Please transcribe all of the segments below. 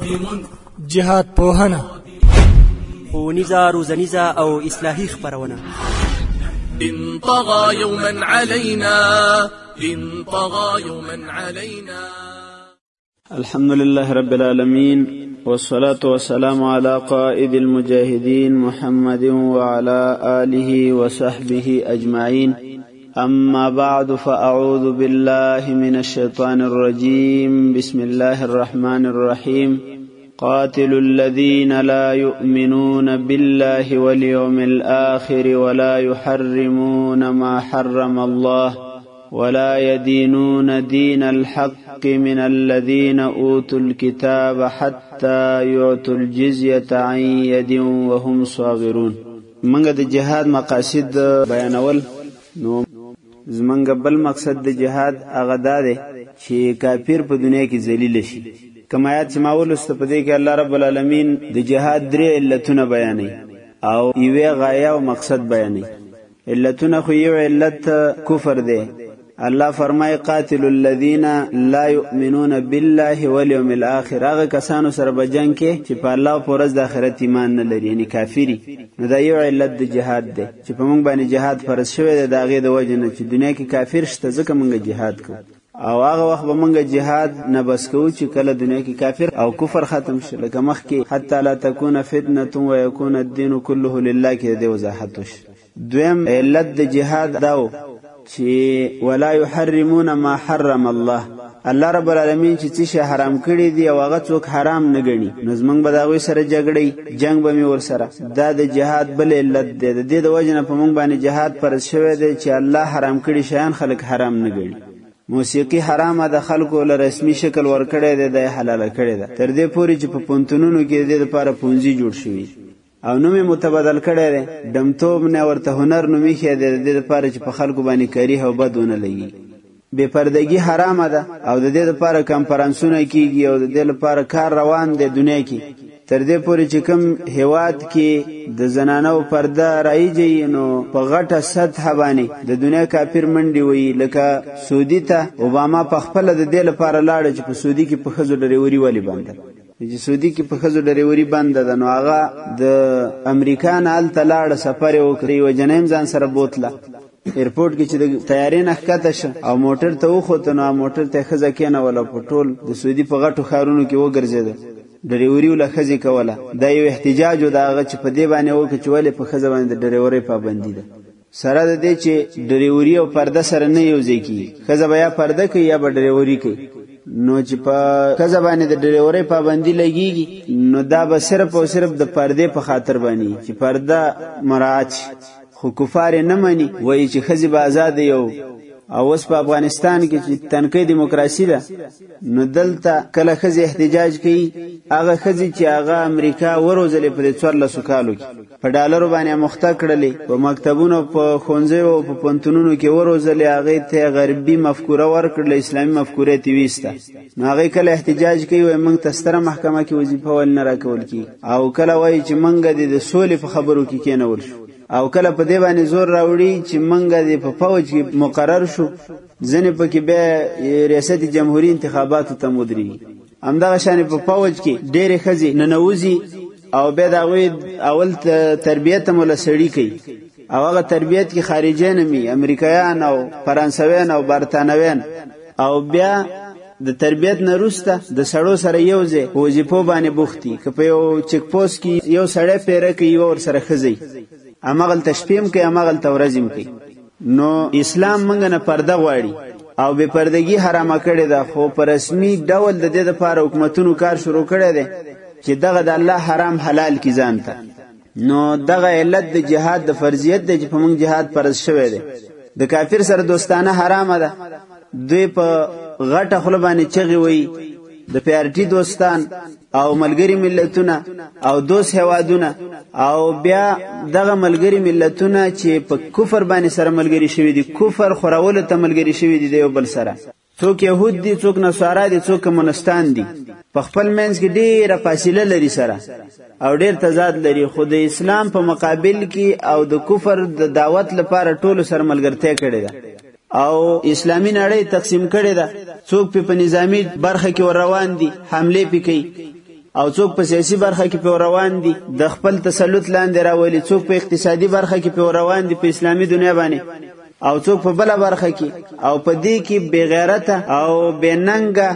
جهاد پوهنه، ښوونیزه، روزنیزه او اصلاحي خپرونه. إن طغى يوما علينا، إن طغى يوما علينا. الحمد لله رب العالمين، والصلاة والسلام على قائد المجاهدين محمد وعلى آله وصحبه أجمعين. أما بعد، فأعوذ بالله من الشيطان الرجيم. بسم الله الرحمن الرحيم. قاتلوا الذين لا يؤمنون بالله واليوم الآخر ولا يحرمون ما حرم الله ولا يدينون دين الحق من الذين أوتوا الكتاب حتى يعطوا الجزية عن يد وهم صاغرون. منګه د جهاد مقاصد بیانول. نو زمنګ بل مقصد د جهاد هغه ده چې کافر په دنیا کې ذلیل شي. کما آیات چې ما ولسته په دې کې الله رب العالمین د جهاد درې علتونه بیانوي او یوه غایه او مقصد بیانوي. علتونه خو یو علت کفر ده. الله فرمای قاتل الذين لا يؤمنون بالله واليوم الاخر. هغه کسانو سره په جنگ کې چې په الله او پر ورځ د آخرت ایمان نه لري، یعنی کافری. نو دا یو علت د جهاد ده چې په موږ باندې جهاد فرض شوی دی. دا غي د وجه نه چې دنیا کې کافر شته ځکه موږ جهاد کوو، او هغه وخت به موږ جهاد نه بس کوو چې کله دنیا کې کافر او کفر ختم شي. لکه مخکې حتی لا تكون فتنه ويكون الدين كله لله کې د وضاحت وش. دویم علت د جهاد داو چې ولا يحرمون ما حرم الله. الله رب العالمین چې څه حرام کړی دی او هغه څوک حرام نه ګڼي، نو زمونږ به د هغوی سره جګړې جنگ به مې ورسره. دا د جهاد بل علت دی. د دې د وجې نه په موږ باندې جهاد فرض شوی دی چې الله حرام کړي شیان خلک حرام نه ګڼي. موسیقي حرامه د خلکو له رسمي شکل ورکړی دی، د حلاله کړی ده، تر دې پورې چې په پونتونونو کې د دې لپاره پونځي جوړ شوي او نومې متبادل کړی دی. دمتوب نه ورته هنر نومې ښی دی، د دې لپاره چې په خلکو باندې کریه او بد ونه لګي. بې پردګي حرامه ده او د دې لپاره کنفرانسونه کیږي او د دې لپاره کار روان دی دنیا کې. تر دې پورې چې کوم هیواد کې د زنانو پرده رایجي، نو په غټه سطح باندې د دنیا کافر منډي وي. لکه سعودي ته اوباما په خپل د دې لپاره لاړ چې په سعودي کې په خزو ډریوري والی باندې، چې سعودي کې په خزو ډریوري باندې ده، نو هغه د امریکا نه ال تلاړ سفر وکړي و جنیم ځان سره بوتله ایرپورټ کې چې د طیارې نه ښکته شه او موټر ته وخوته، نو موټر ته خزه کېنه ولا په ټول د سعودي په غټو ښارونو کې وګرځېده، ډریوري ولا خزي کوله. دا یو احتجاج و دغه چې په دې باندې وکړي چې ولې په خزه باندې د ډریوري پابندي ده. سره د دې چې ډریوري او پرده سره نه یوځي کی، خزه بیا پرده کوي یا به ډریوري کوي. نو چې په خزه باندې د ډریوري پابندي لګيږي، نو دا به صرف او صرف د پردې په خاطر باندې چې پرده مراعات. خو کفار نه مانی، وایي چې خزي به آزاد یو. او اوس په افغانستان کې چې تنکۍ دیموکراسي ده، نو دلته کله خزي احتجاج کوي، هغه خزي چې هغه امریکا وروزلې په 1400 کالو کې په ډالرو باندې مخته کړلې، په مکتبونو په ښوونځیو او په پوهنتونونو کې وروزلې، هغې ته غربي مفکوره ورکړله، اسلامي مفکورې تې ویسته. نو هغې کله احتجاج کوي، وایي موږ ته ستره محکمه کې وظیفه ولې نه راکول کېږي، او کله وایي چې موږ د سولې په خبرو کې کېنول شو، او کله په دې باندې زور راوړي چې منګه د په فوج کې مقرر شو، ځنې پکې بیا ریاست جمهوریت انتخاباتو ته مدري. همدغه شان په فوج کې ډېرې ښځې ننوځي او بیا د هغوی اول تربیت هم وله سړي کوي، او هغه تربیت کې خارجیان هم وي، امریکایان او فرانسویان او برطانویان، او بیا د تربیت نه وروسته د سړو سره یو ځای وظیفو باندې بوختي. که په یو چک پوسټ کې یو سړی پیره کوي، یو ورسره ښځی، هماغلته شپې هم کوي، هماغلته ورځې هم کوي. نو اسلام موږ نه پرده غواړي او بې پردګي حرامه کړې ده، خو په رسمي ډول د دې دپاره حکومتونو کار شروع کړی دی چې دغه د الله حرام حلال کړي ځان ته. نو دغه علت د جهاد د فرضیت دی چې په موږ جهاد فرض شوی دی. د کافر سره دوستانه حرامه ده. دوی په غټه خوله باندې چغې وایي د پیارټي دوستان او ملګری ملتونه او دوست هوادونه، او بیا دغه ملګری ملتونه چې په کفر باندې سره ملګری شوی دي، کفر خورولو ته ملګری شوی دي یو بل سره. څوک يهود دي، څوک نصارا دي، څوک کمونستان دي، په خپل منځ کې ډیره فاصله لري سره او ډیر تضاد لري، خو د اسلام په مقابل کې او د کفر د دعوت لپاره ټولو سره ملګرتیا کړې ده او اسلامی نړۍ تقسیم کړې ده. څوک په نظامی برخه کې ور روان دي، حمله پکې، او څوک په سیاسي برخه کې په روان دي د خپل تسلط لاندې راولي، څوک په اقتصادي برخه کې په روان دي په اسلامي دنیا باندې، او څوک په بل برخه کې، او په دې کې بے غیرته او بے ننګه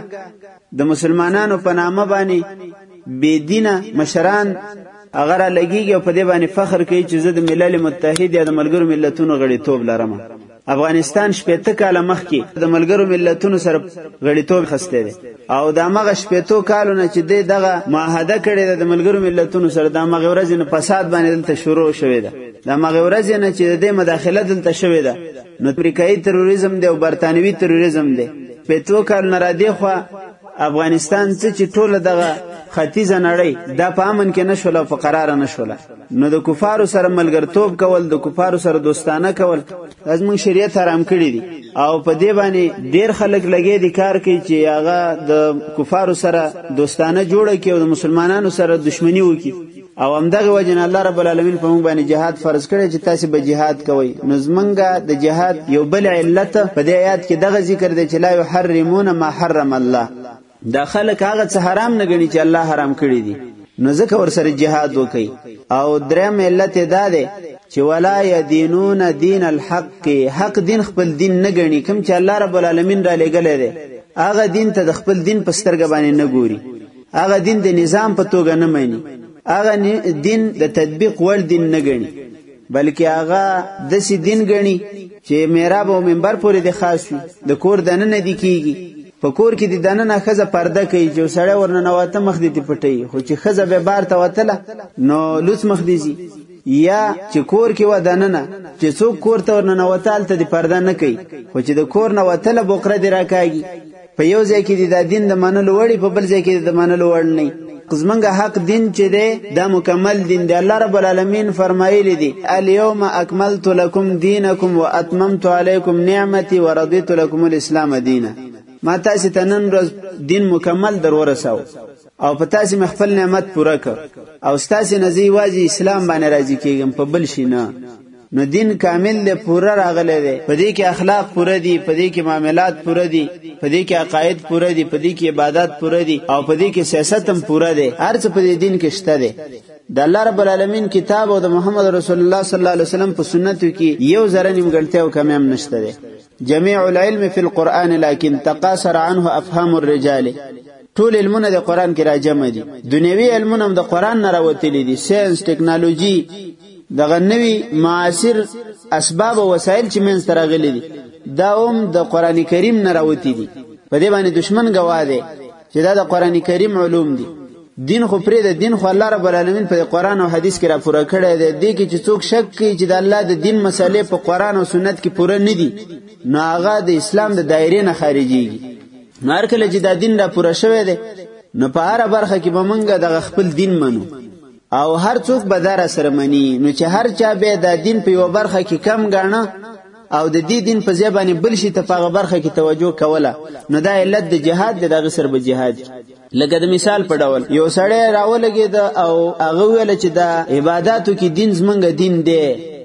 د مسلمانانو په نامه باندې بے دینه مشران اگر لګیږي او په دې باندې فخر کوي چې زه د ملل متحد یا د ملګرو ملتونو غړیتوب لرم. افغانستان 70 کاله مخکې د ملګرو ملتونو سره غړیتوب خسته دي او دا مغه 70 کالونه چې دغه معاهده کړې ده د ملګرو ملتونو سره، دا مغه ورځ نه فساد باندې دلته شروع شوې ده، دا مغه ورځ نه چې د مداخله دلته شوې ده، نو امریکایي تروریزم دی او برتانوي تروریزم دی. 70 کال نه را دی خو افغانستان چې ټوله دغه ختیځه نړۍ دا په امن کې نشول او په قرار نشول، نو د کفارو سره ملګرتوب کول، د کفارو سره دوستانه کول زموږ شریعت حرام کړی دي او په دې باندې ډیر خلک لګي دي کار کوي چې هغه د کفارو سره دوستانه جوړه کوي او د مسلمانانو سره دښمنی وکړي. او همدغه وجه الله رب العالمین په موږ باندې جهاد فرض کړی چې تاسو به جهاد کوئ. نو زمونږه د جهاد یو بل علت په دې آیات کې دغه ذکر دی چې لا یحرمون ما حرم الله، دا خلک هغه څه حرام نه ګڼي چې الله حرام کړی دي، نو ځکه ورسره جهاد وکړي. او دریم علت دا دی چې ولا یدینون دین الحق، حق دین خپل دین نه ګڼي، کوم چې الله رب العالمین را لګلې دی هغه دین ته د خپل دین په سترګه باندې نه ګوري، هغه دین د نظام په توګه نه مانی، هغه دین د تطبیق وړ دین نه ګڼي، بلکې هغه داسې دین ګڼي چې محراب او منبر پورې د خاص وي، د کور دننه نه دی کیږي. په کور کې د دننه ښځه پرده کوي چې سړی ورننوته مخ دې پټي، خو چې ښځه به بار ته وتله نو لوڅ مخ دې زی، یا چې کور کې و دننه چې څوک کور ته ورننوتال ته د پرده نه کوي، خو چې د کور نه وتله بوقره دې راکاږي. په یو ځای کې د دین د منلو وړي، په بل ځای کې د منلو وړ نه. زمونږ حق دین چې دی دا مکمل دین دی. الله رب العالمین فرمایلی دی الیوم اکملت لکم دینکم واتممت علیکم نعمتي ورضیت لکم الاسلام دینا. ما تاسو ته نن ورځ دین مکمل در ورساو او په تاسو مخفل نعمت پوره کړ او تاسو نزی واجی اسلام باندې راضی کیږم په بل شي نه. نو دین کامل له پوره راغله دی، په دې کې اخلاق پوره دي، په دې کې معاملات پوره دي، په دې کې عقاید پوره دي، په دې کې عبادت پوره دي او په دې کې سیاست هم پوره دي. هر څه په دې دین کې شته دي. د الله رب العالمین کتاب او د محمد رسول الله صلی الله علیه وسلم په سنتو کې یو ذره نیمګړتیا او کمی هم نشته دي. جميع العلم في القرآن لكن تقاصر عنه افهام الرجال. ټول علمونه د قرآن کې راجمع دي. دنیوي علمونه هم د قرآن نه راوتلي دي، ساينس، ټکنالوژي، دغه نوی معاصر اسباب او وسایل چې منځ ته راغلي دي دا هم د قرآن کریم نه راوتی دي. په دې باندې دشمن گواه دی چې دا د قرآن کریم علوم دي. دین خو پرې د دین خو الله رب العالمین په قرآن او حدیث کې را پوره کړی دی. دې کې چې څوک شک کوي چې د الله د دین مسالې په قرآن او سنت کې پوره نه دي نو هغه د اسلام د دایره نه خارجيږي. نو هر کله چې دا دین را پوره شوی دی نو په هر برخه کې به مونږ د خپل دین منو او هر څوک به دار سره مني. نو چې هر چا به د دین په یو برخه کې کم غاڼه او د دې دین په ځای باندې بل شي ته په برخه کې توجه کوله نو دا علت د جهاد د دغه سر به جهاد. لکه د مثال په ډول یو سړی راولګید او هغه ویل چې دا عبادتو کې دین زمونږ دین دی،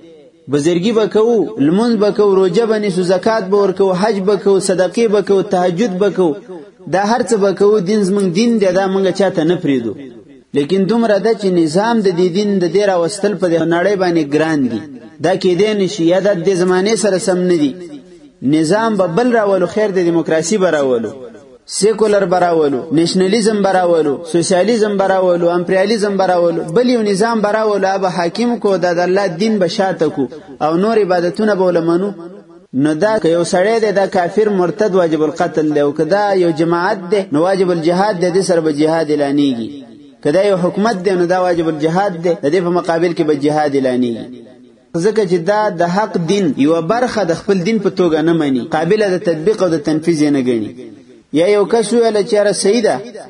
بزرګي وکاو، لمونځ وکاو، روزه بنیسو، زکات به ورکو، حج وکاو، صدقې وکاو، تهجد وکاو، دا هر څه وکاو، دین زمونږ دین دی، دا مونږ چاته نه پریدو. لیکن دومره د چې نظام د دې دین د ډیر واستل په نړۍ باندې ګران دي، دا کې دې نشي یا د زمانه سره سم نه دي. نظام به بل راولو، خیر د دیموکراسي براولو، سیکولر براولو، نېشنلیزم براولو، سوسیالیزم براولو، امپریالیزم براولو، بل یو نظام براولو به حاکم کو د الله دین بشاته کو او نور عبادتونه به ولمنو. نو دا که یو سړی دی دا کافر مرتد واجب القتل دی، او که دا یو جماعت دی نو واجب الجهاد دی، د سر به جهاد اعلانېږي. کدا یو حکومت دی نو دا واجب الجهاد دی، د دې په مقابل کې به جهاد اعلانېږي. ځکه چې دا د حق دین یو برخه د خپل دین په توګه نه مانی، قابلیت د تطبیق او د تنفیذ نه ګڼي. یا یو کس ویل چې را سیده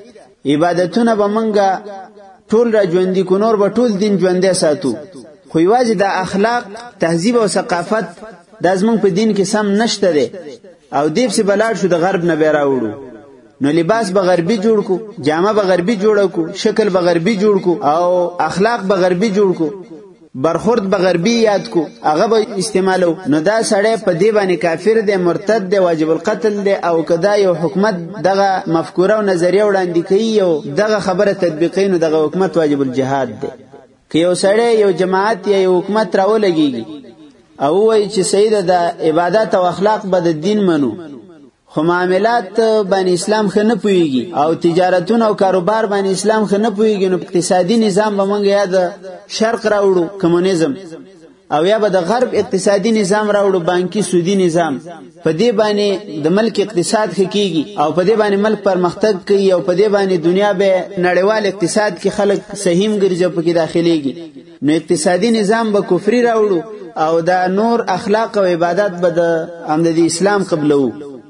عبادتونه به منګه ټول را ژوندې کو، نور به ټول دین ژوندې ساتو، خو یوازې د اخلاق، تهذیب او ثقافت د زمونږ په دین کې سم نشته دی او دیب سي بلاړ شو د غرب نه به راوړو. نو لباس به غربي جوړ کو، جامه به غربي جوړ کو، شکل به غربي جوړ کو او اخلاق به غربي جوړ کو. برخورد به غربي یاد کو هغه به استعمالو، نو دا سړی په دې باندې کافر دی، مرتد دی، واجب القتل دی. او کدا یو حکومت دغه مفکوره او نظریه وړاندې کوي او دغه خبره تطبیقي، نو دغه حکومت واجب الجهاد دی. که یو سړی یو جماعت یا یو حکومت راولګيږي او وایي چې سیده د عبادت او اخلاق به د دین منو، خو معاملات باندې اسلام خو نه پوهیږي او تجارتونه او کاروبار باندې اسلام خو نه پوهیږي، نو اقتصادي نظام به مونږ یا د شرق راوړو کمونیزم، او یا به د غرب اقتصادي نظام راوړو بانکي سودی نظام. په دې باندې د ملک اقتصاد خکېږي او په دې باندې ملک پرمختګ کوي او په دې باندې دنیا به نړیوال اقتصاد کې خلک سهیم ګرځي په کې داخليږي. نو اقتصادي نظام به کفري راوړو او دا نور اخلاق او عبادت به د اسلام قبلو.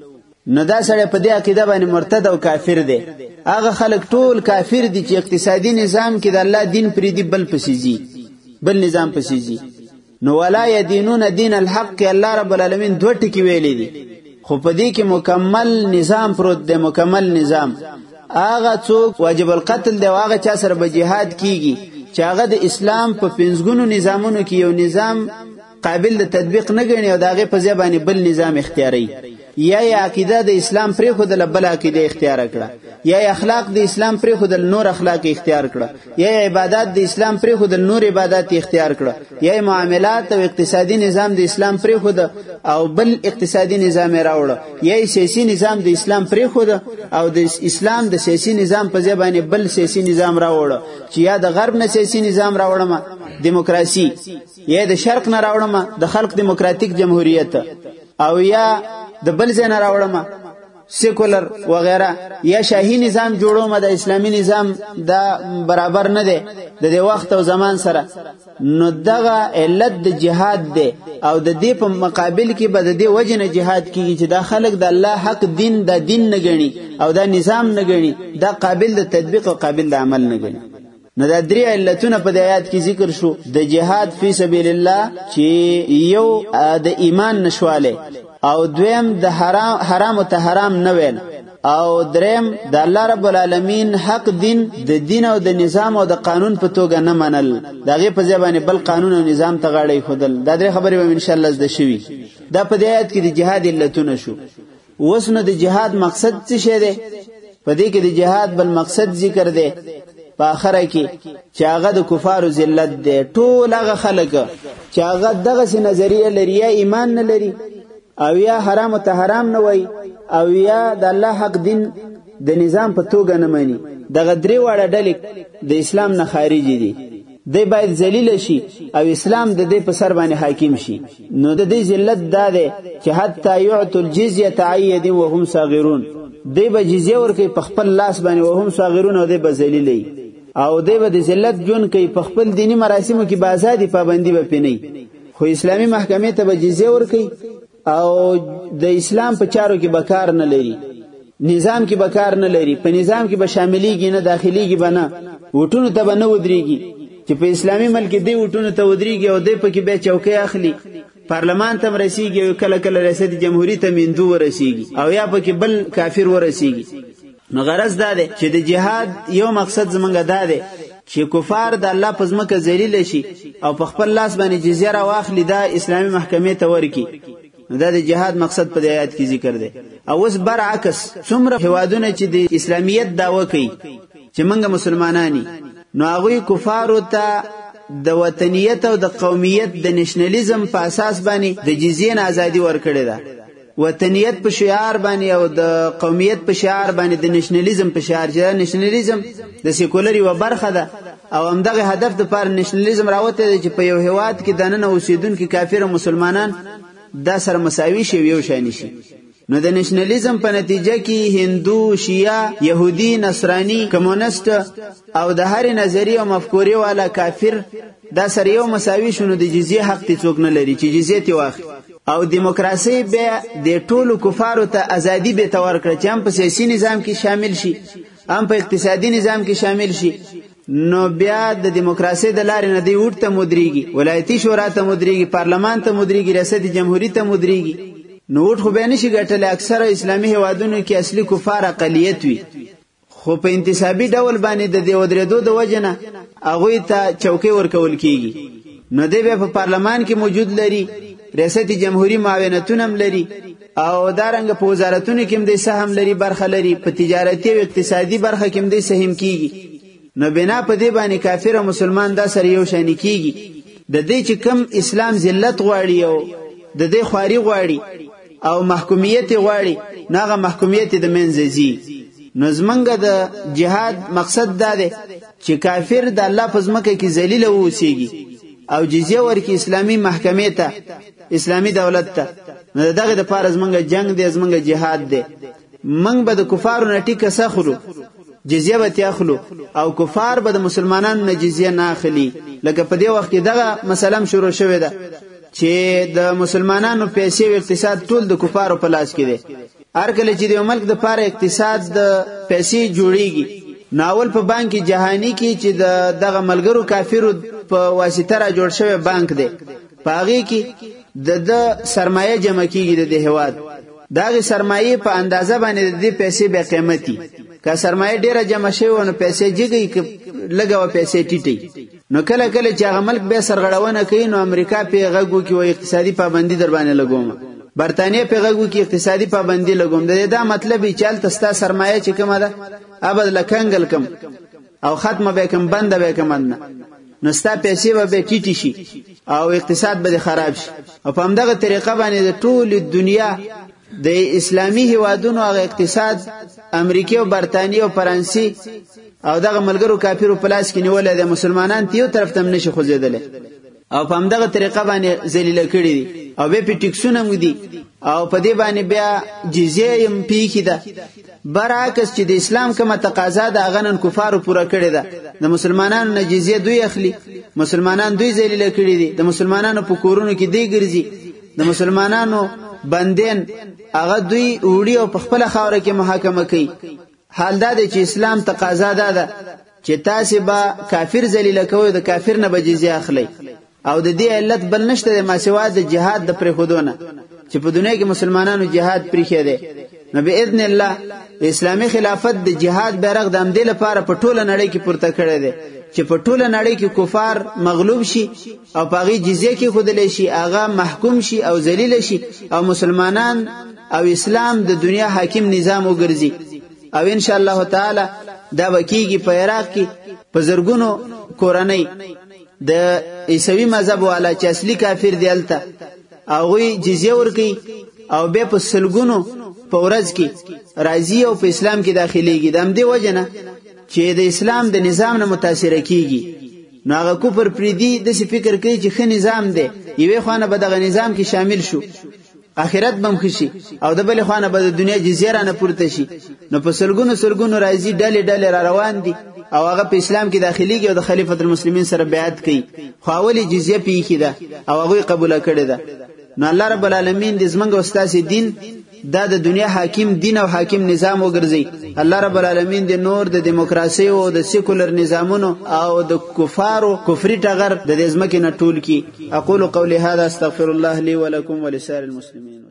نو دا سړی په دې عقیده باندې مرتد او کافر دی. هغه خلک ټول کافر دي چې اقتصادي نظام کې د الله دین پرې دی بل پسیږي، بل نظام پسیږي. نو ولا يدينون دين الحق، الله رب العالمین دوه ټکی ویلي دي، خو په دې کې مکمل نظام پروت دی، مکمل نظام. هغه څوک واجب القتل دی او هغه چا سره به جهاد کیږي چې هغه د اسلام په پنځګونو نظامونو کې یو نظام قابل د تطبیق نه ګڼي او داغه په ځای باندې بل نظام اختیاري، یا عقیده د اسلام پرې خو د بل عقیده اختیار کړه، یا اخلاق د اسلام پرې خو د نور اخلاق اختیار کړه، یا عبادت د اسلام پرې خو د نور عبادت اختیار کړه، یا معاملات او اقتصادي نظام د اسلام پرې خو د او بل اقتصادي نظام راوړه، یا سیاسي نظام د اسلام پرې خو د او د اسلام د سیاسي نظام په ځای باندې بل سیاسي نظام راوړه، چې یا د غرب نه سیاسي نظام راوړم دیموکراسي، یا د شرق نه راوړم د خلق دیموکراتیک جمهوریت، او یا د بل ځای نه راوړم سیکولر وغیرہ، یا شاهي نظام جوړوم د اسلامي نظام دا برابر نه دی د دې وخت او زمان سره. نو دغه علت د جهاد دی او د دې په مقابل کې به د دې وجه نه جهاد کیږي چې دا خلک د الله حق دین د دین نه ګڼي او دا نظام نه ګڼي، دا قابل د تطبیق او قابل د عمل نه ګڼي. نو دا درې علتونه په آیات کې ذکر شو. د جهاد فی سبیل الله چې یو د ایمان نشواله، او دویم د حرام ته حرام نه ویل، او دریم د الله رب العالمین حق دین د دین او د نظام او د قانون په توګه نه منل، دغه په ځای باندې بل قانون او نظام ته غاړه خودل. دا درې خبرې به ان شاء الله زده شوي. دا په آیات کې د جهاد علتونه شو. اوس نو د جهاد مقصد څه شی دی؟ په دې کې د جهاد بل مقصد ذکر دی په اخره کې چې هغه د کفارو ذلت دی. ټول هغه خلک چې هغه دغه نظریه لري، یا ایمان نه لري، او یا حرام ته حرام نه وای، او یا د الله حق دین د نظام په توګه نه مانی، دغه درې واړه ډلې د اسلام نه خارج دي. دی باید ذلیل شي او اسلام د دې په سر باندې حاکم شي. نو د دې ذلت دا ده چې حتی یعطوا الجزیه عید وهم صاغرون، دی به جزیه ورکوي په خپل لاس باندې وهم صاغرون، او دی به ذلیلي او دی به د ذلت جون کوي په خپل دینی مراسمو کې به آزادي پابندي به پینې، خو اسلامی محکمې ته به جزیه ورکوي او د اسلام په چارو کې بکار نه لري، نظام کې بکار نه لري، په نظام کې به شاملېږي نه، داخليږي به نه، وټونو ته به نه ودرېږي چې په اسلامي ملک دی وټونو ته ودرېږي او دی پکې به چوکۍ اخلي، پارلمان ته رسیږي او کله کله ریاست جمهوریت ته میندو ورسیږي او یا پکې بل کافر ورسیږي. نو غرض دا ده چې د جهاد یو مقصد زمونږ دا ده چې کفار د الله په ځمکه ذلیل شي او په خپل لاس باندې جزیه را واخلي، دا اسلامي محکمې ته ورکی. دا د جهاد مقصد په آیات کې ذکر دی. او اوس برعکس څومره هوادونه چې د اسلامیت دعوه کوي چې موږ مسلمانانی، نو هغه کفارو ته د وطنیت او د قومیت د نېشنلیزم په اساس باندې د جزیه نه ازادي ورکړې ده. وطنیت په شعار باندې او د قومیت په شعار باندې د نېشنلیزم په شعار، چې نېشنلیزم د سیکولري و برخه ده او همدغه هدف د پر نېشنلیزم راوته دی چې په یو هواد کې دننه اوسیدونکو کافر او مسلمانان دا سره مساوي شي، یو شان شي. نو د نېشنلیزم په نتیجه کې هندو، شیعه، يهودي، نصراني، کمونست او د هر نظریه او مفکورې والا کافر دا سره یو مساوي شونه، د جزیه حق ته څوک نه لري چې جزیه تی واخلي. او دیموکراسي به د ټولو کفارو ته ازادي به تور کړ چې هم په سیاسي نظام کې شامل شي، هم په اقتصادي نظام کې شامل شي. نو بیا د دیموکراسي د لارې نه دی ورته مدريږي، ولایتي شورا ته مدريږي، پارلمان ته مدريږي، ریاست جمهوریت ته مدريږي. نو ورته به نشي ګټل. اکثره اسلامي هوادونو کې اصلي کفار اقلیت وي، خو په انتصابي ډول باندې د دې ودرېدو د وجنه هغه ته چوکۍ ورکول کیږي. نو دی به په پارلمان کې موجود لري، ریاست جمهوریت معاونتونه هم لري او دارنګ په وزارتونو کې هم د سهم لري، برخه لري، په تجارتي او اقتصادي برخه کې هم د سهم کیږي. نو بنا په دې باندې کافر او مسلمان دا سره یو شان کیږي. د دې چې کم اسلام ذلت غواړي او د دې خواري غواړي او محکومیت غواړي، ناغه محکومیت د منځزي. نو زمونږ د جهاد مقصد دا دی چې کافر د الله په ځمکه کې ذلیل اوسېږي او جزیه ورکړي اسلامي محکمې ته، اسلامي دولت ته. نو دغه د پاره زمونږ جنگ دی، زمونږ جهاد دی. موږ به د کفارو نه ټیکه سخلو، جزیه به تاخلو او کفار به د مسلمانانو نه جزیه نه اخلي. لکه په دې وخت کې دغه مسله شروع شوې ده چې د مسلمانانو پیسې او اقتصاد ټول د کفارو په لاس کې دی. هر کله چې د ملک د پاره اقتصاد د پیسې جوړیږي، ناول په بانک جهانی کې چې دغه ملګرو کافرو په واسطه را جوړ شوی بانک دی، پاغي کې د سرمایه جمع کیږي د هیواد. دغه سرمایه په اندازه باندې د پیسې به قیمتي. که سرمایه ډیره جمع شي ونه پیسې جګي لګو پیسې ټیټي. نو کله کله چې هغه ملک به سرغړونه کوي، نو امریکا په غږو کې وایي اقتصادي پابندي در باندې لګوم، برتانیې په غږو کې اقتصادي پابندي لګوم. دا مطلب چې چل تستا سرمایه چې کومه ده ابد لکنګل کم او ختمه به کم بند به کم نه، نو ستا پیسې به ټیټي شي او اقتصاد به خراب شي. او په همدغه طریقه باندې د ټول دنیا د اسلامي هیوادونو هغه اقتصاد امریکا او برتانیې او فرانسې او دغه ملګرو کافرو په لاس کې نیولې د مسلمانان ته یو طرف ته نشي خوځېدل او په همدغه طریقه باندې ذلیل کړي دي او به پټیکسونه مودي او په دې باندې بیا جزیه هم پیخي ده. برعکس چې د اسلام کومه تقاضا ده هغه نن کفارو پوره کړې ده. د مسلمانانو نه جزیه دوی اخلي، مسلمانان دوی ذلیل کړي دي، د مسلمانانو په کورونو کې دی ګرځي، د مسلمانانو بندین هغه دوی وړي او په خپل خاور کې محاکمه کوي. حال دا دی چې اسلام تقاضا ده چې تاسو به کافر ذلیل کوئ، د کافر نه به جزیه اخلي او د دې علت بل نشته د ماسوا د جهاد د پرخودونه چې په دنیا کې مسلمانانو جهاد پرخې دي. نو باذن الله اسلامي خلافت د جهاد بیرغ د امدې لپاره په ټوله نړۍ کې پورته کړی دی چې په ټوله نړۍ کې کفار مغلوب شي او پاغي جزیه کې خودلې شي، هغه محکوم شي او ذلیل شي او مسلمانان او اسلام د دنیا حاکم نظام وګرځي. او ان شاء الله تعالی دا وکیږي په عراق کې په زرګونو کورنۍ د عیسوي مذهب والا چې اصلي کافر دی الته هغه جزیه ورکي او به په سلګونو په ورځ کې راضي او په اسلام کې داخليږي. د همدې وجنه چې د اسلام د نظام نه متاثر کیږي، نو هغه کفر پریدي د فکر کوي چې ښه نظام دی، یوه خانه به دغه نظام کې شامل شو، اخرت بم خشي او د بل خانه به د دنیا جزیره نه پورته شي. نو په سلګونو راضي ډلې را روان دي او هغه په اسلام کې داخليږي او د خلیفۃ المسلمین سره بیعت کوي، خو اولی جزیه پیخي ده او هغه قبول کړي ده. نو الله رب العالمین دې زمونږ استاد دین دا د دنیا حاکم دین او حاکم نظام وګرځي. الله رب العالمین دې نور د دیموکراسي او د سیکولر نظامونو او د کفارو کفري ټغر د دې ځمکې نه ټول کی. اقول قولي هذا استغفر الله لي ولكم ولسائر المسلمين.